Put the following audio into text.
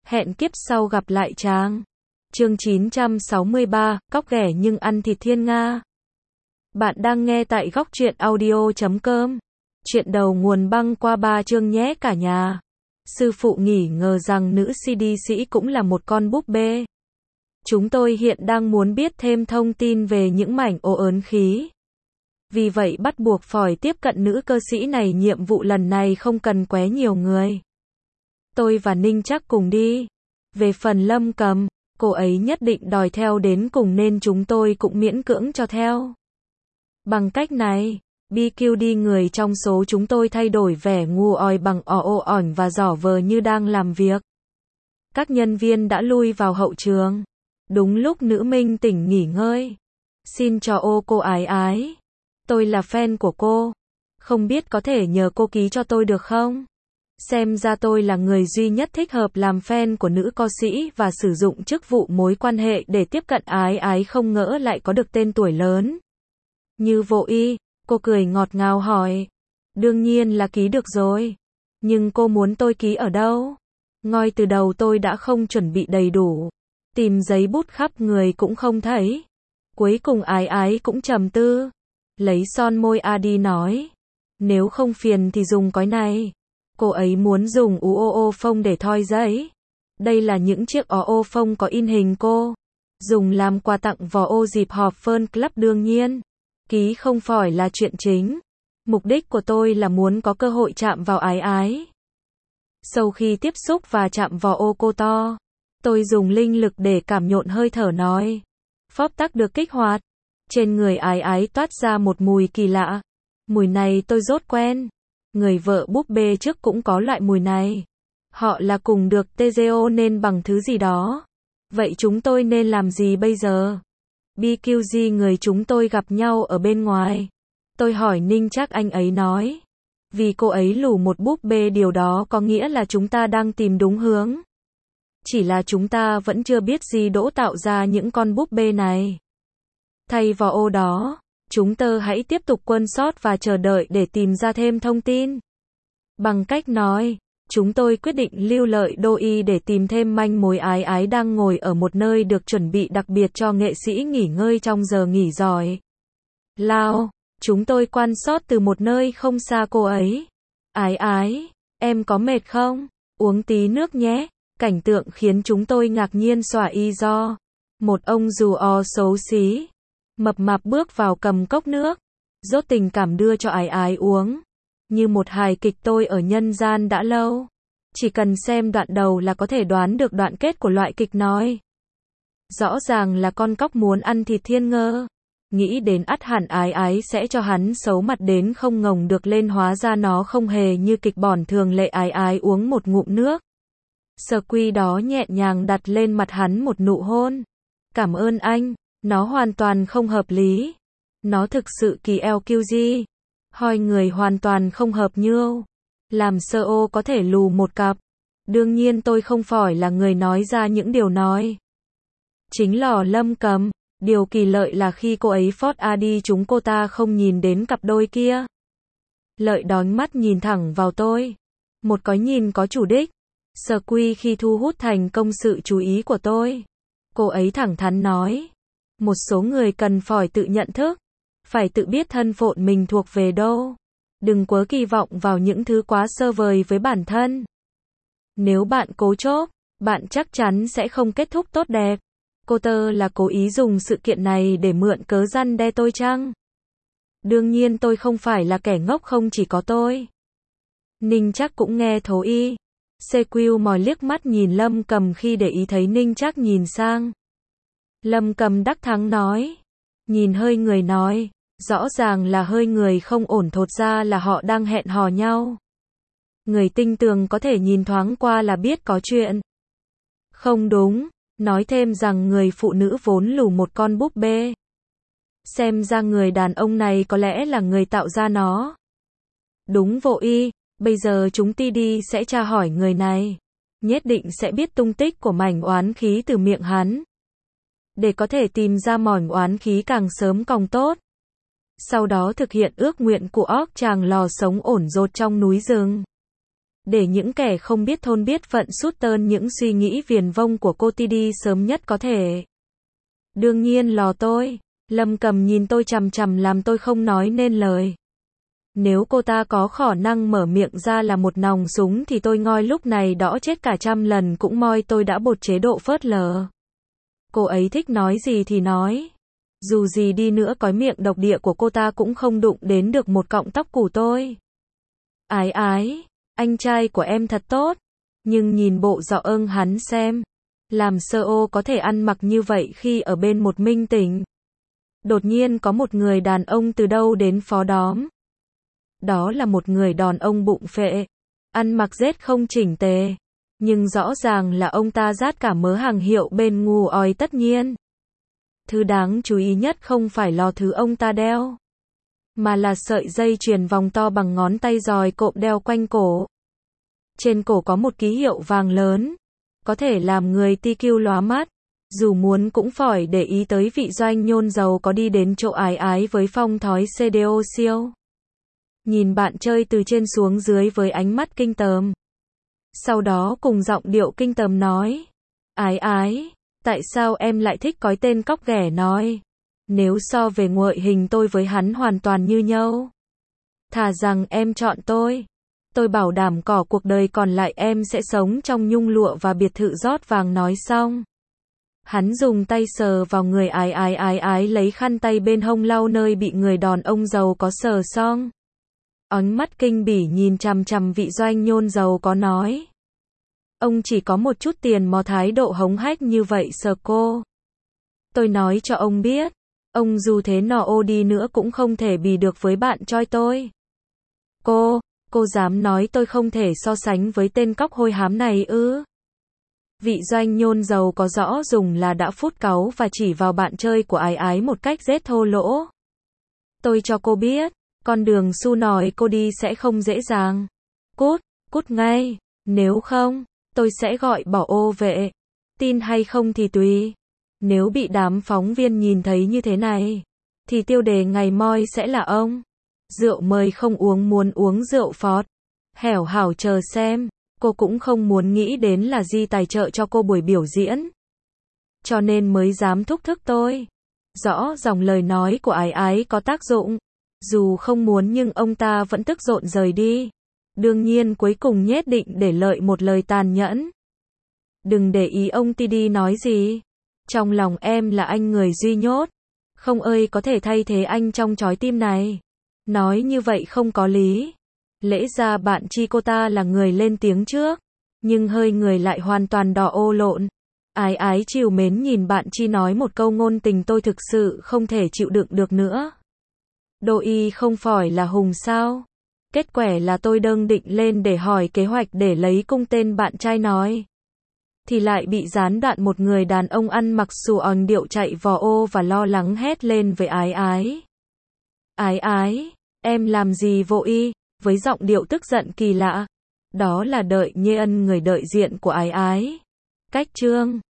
Hẹn kiếp sau gặp lại chàng. Chương 963, cóc ghẻ nhưng ăn thịt thiên nga. Bạn đang nghe tại góc truyện audio.com. Chuyện đầu nguồn băng qua 3 chương nhé cả nhà. Sư phụ nghỉ ngờ rằng nữ CD sĩ cũng là một con búp bê. Chúng tôi hiện đang muốn biết thêm thông tin về những mảnh ô ớn khí. Vì vậy bắt buộc phải tiếp cận nữ cơ sĩ này. Nhiệm vụ lần này không cần quá nhiều người. Tôi và Ninh Trác cùng đi. Về phần Lâm Cầm, cô ấy nhất định đòi theo đến cùng nên chúng tôi cũng miễn cưỡng cho theo. Bằng cách này, BQD người trong số chúng tôi thay đổi vẻ ngu oi bằng ồ ỏn và giỏ vờ như đang làm việc. Các nhân viên đã lui vào hậu trường. Đúng lúc nữ minh tỉnh nghỉ ngơi. Xin chào cô ái ái. Tôi là fan của cô. Không biết có thể nhờ cô ký cho tôi được không? Xem ra tôi là người duy nhất thích hợp làm fan của nữ ca sĩ và sử dụng chức vụ mối quan hệ để tiếp cận ái ái, không ngỡ lại có được tên tuổi lớn. Như vô ý, cô cười ngọt ngào hỏi. Đương nhiên là ký được rồi. Nhưng cô muốn tôi ký ở đâu? Ngay từ đầu tôi đã không chuẩn bị đầy đủ. Tìm giấy bút khắp người cũng không thấy. Cuối cùng ái ái cũng trầm tư. Lấy son môi Adi nói. Nếu không phiền thì dùng cái này. Cô ấy muốn dùng UOO phông để thoi giấy. Đây là những chiếc OO phông có in hình cô. Dùng làm quà tặng vào ô dịp họp fan club đương nhiên. Ký không phải là chuyện chính. Mục đích của tôi là muốn có cơ hội chạm vào ái ái. Sau khi tiếp xúc và chạm vào ô cô to, tôi dùng linh lực để cảm nhận hơi thở nói. Phóp tắc được kích hoạt. Trên người ái ái toát ra một mùi kỳ lạ. Mùi này tôi rốt quen. Người vợ búp bê trước cũng có loại mùi này. Họ là cùng được TGO nên bằng thứ gì đó. Vậy chúng tôi nên làm gì bây giờ? BQG người chúng tôi gặp nhau ở bên ngoài. Tôi hỏi Ninh Trác, anh ấy nói. Vì cô ấy lù một búp bê, điều đó có nghĩa là chúng ta đang tìm đúng hướng. Chỉ là chúng ta vẫn chưa biết gì đỗ tạo ra những con búp bê này. Thay vào ô đó, chúng ta hãy tiếp tục quân sót và chờ đợi để tìm ra thêm thông tin. Bằng cách nói, chúng tôi quyết định lưu lại đô y để tìm thêm manh mối. Ái ái đang ngồi ở một nơi được chuẩn bị đặc biệt cho nghệ sĩ nghỉ ngơi trong giờ nghỉ giỏi. Lao, chúng tôi quan sát từ một nơi không xa cô ấy. Ái ái, em có mệt không? Uống tí nước nhé. Cảnh tượng khiến chúng tôi ngạc nhiên xòa y do. Một ông dù o xấu xí, mập mạp bước vào cầm cốc nước. Dốt tình cảm đưa cho ái ái uống. Như một hài kịch tôi ở nhân gian đã lâu. Chỉ cần xem đoạn đầu là có thể đoán được đoạn kết của loại kịch nói. Rõ ràng là con cóc muốn ăn thịt thiên ngơ. Nghĩ đến ắt hẳn ái ái sẽ cho hắn xấu mặt đến không ngồng được lên, hóa ra nó không hề như kịch bản thường lệ. Ái ái uống một ngụm nước. Squee đó nhẹ nhàng đặt lên mặt hắn một nụ hôn. Cảm ơn anh. Nó hoàn toàn không hợp lý. Nó thực sự kỳ LQG. Hai người hoàn toàn không hợp nhau. Làm sơ ô có thể lù một cặp. Đương nhiên tôi không phải là người nói ra những điều nói. Chính là Lâm Cầm. Điều kỳ lợi là khi cô ấy phót Adi chúng cô ta không nhìn đến cặp đôi kia. Lợi đón mắt nhìn thẳng vào tôi. Một cái nhìn có chủ đích. Squee khi thu hút thành công sự chú ý của tôi. Cô ấy thẳng thắn nói. Một số người cần phải tự nhận thức. Phải tự biết thân phận mình thuộc về đâu. Đừng quá kỳ vọng vào những thứ quá sơ vời với bản thân. Nếu bạn cố chốt, bạn chắc chắn sẽ không kết thúc tốt đẹp. Cô tơ là cố ý dùng sự kiện này để mượn cớ răn đe tôi chăng? Đương nhiên tôi không phải là kẻ ngốc, không chỉ có tôi. Ninh Trác cũng nghe thấu y. CQ mòi liếc mắt nhìn Lâm Cầm khi để ý thấy Ninh Trác nhìn sang. Lâm Cầm đắc thắng nói. Nhìn hơi người nói. Rõ ràng là hơi người không ổn, thốt ra là họ đang hẹn hò nhau. Người tinh tường có thể nhìn thoáng qua là biết có chuyện. Không đúng. Nói thêm rằng người phụ nữ vốn lù một con búp bê. Xem ra người đàn ông này có lẽ là người tạo ra nó. Đúng vô y. Bây giờ chúng ti đi sẽ tra hỏi người này. Nhất định sẽ biết tung tích của mảnh oán khí từ miệng hắn. Để có thể tìm ra mảnh oán khí càng sớm càng tốt. Sau đó thực hiện ước nguyện của óc chàng lò sống ổn dột trong núi rừng. để những kẻ không biết thôn biết phận sút tơn những suy nghĩ viển vông của cô đi sớm nhất có thể. Đương nhiên lò tôi. Lâm Cầm nhìn tôi chằm chằm làm tôi không nói nên lời. Nếu cô ta có khả năng mở miệng ra là một nòng súng thì tôi ngoi lúc này đõ chết cả 100 lần cũng moi tôi đã bột chế độ phớt lờ. Cô ấy thích nói gì thì nói. Dù gì đi nữa cái miệng độc địa của cô ta cũng không đụng đến được một cọng tóc của tôi. Ái ái, anh trai của em thật tốt. Nhưng nhìn bộ dọ ưng hắn xem. Làm sơ ô có thể ăn mặc như vậy khi ở bên một minh tỉnh. Đột nhiên có một người đàn ông từ đâu đến phó đóm. Đó là một người đàn ông bụng phệ. Ăn mặc rết không chỉnh tề. Nhưng rõ ràng là ông ta rát cả mớ hàng hiệu bên ngù oi tất nhiên. Thứ đáng chú ý nhất không phải là thứ ông ta đeo. Mà là sợi dây chuyền vòng to bằng ngón tay giòi cộm đeo quanh cổ. Trên cổ có một ký hiệu vàng lớn. Có thể làm người TQ lóa mắt. Dù muốn cũng phải để ý tới vị doanh nhôn giàu có đi đến chỗ ái ái với phong thói CDO siêu. Nhìn bạn chơi từ trên xuống dưới với ánh mắt kinh tởm. Sau đó cùng giọng điệu kinh tởm nói. Ái ái, tại sao em lại thích cói tên cóc ghẻ nói. Nếu so về ngoại hình tôi với hắn hoàn toàn như nhau. Thà rằng em chọn tôi. Tôi bảo đảm cỏ cuộc đời còn lại em sẽ sống trong nhung lụa và biệt thự rót vàng nói xong. Hắn dùng tay sờ vào người ái ái lấy khăn tay bên hông lau nơi bị người đàn ông giàu có sờ xong. Ánh mắt kinh bỉ nhìn chằm chằm vị doanh nhôn giàu có nói. Ông chỉ có một chút tiền mà thái độ hống hách như vậy sờ cô. Tôi nói cho ông biết. Ông dù thế nọ ô đi nữa cũng không thể bì được với bạn trai tôi. Cô dám nói tôi không thể so sánh với tên cóc hôi hám này ư? Vị doanh nhôn giàu có rõ dùng là đã phút cáu và chỉ vào bạn chơi của ái ái một cách rết thô lỗ. Tôi cho cô biết, con đường su nòi cô đi sẽ không dễ dàng. Cút ngay, nếu không, tôi sẽ gọi bảo ô vệ. Tin hay không thì tùy. Nếu bị đám phóng viên nhìn thấy như thế này, thì tiêu đề ngày moi sẽ là ông. Rượu mời không uống muốn uống rượu phọt. Hẻo hảo chờ xem. Cô cũng không muốn nghĩ đến là Di tài trợ cho cô buổi biểu diễn. Cho nên mới dám thúc thức tôi. Rõ dòng lời nói của ái ái có tác dụng. Dù không muốn nhưng ông ta vẫn tức rộn rời đi. Đương nhiên cuối cùng nhất định để lợi một lời tàn nhẫn. Đừng để ý ông TD nói gì. Trong lòng em là anh người duy nhốt. Không ơi có thể thay thế anh trong trái tim này. Nói như vậy không có lý. Lẽ ra bạn chi cô ta là người lên tiếng trước. Nhưng hơi người lại hoàn toàn đỏ ô lộn. Ái ái trìu mến nhìn bạn chi nói một câu ngôn tình tôi thực sự không thể chịu đựng được nữa. Đô y không phải là hùng sao? Kết quả là tôi đâng định lên để hỏi kế hoạch để lấy cung tên bạn trai nói. Thì lại bị gián đoạn một người đàn ông ăn mặc xù òn điệu chạy vò ô và lo lắng hét lên với ái ái. Ái ái, em làm gì vô y? Với giọng điệu tức giận kỳ lạ. Đó là đợi Nhê Ân người đại diện của ái ái. Cách chương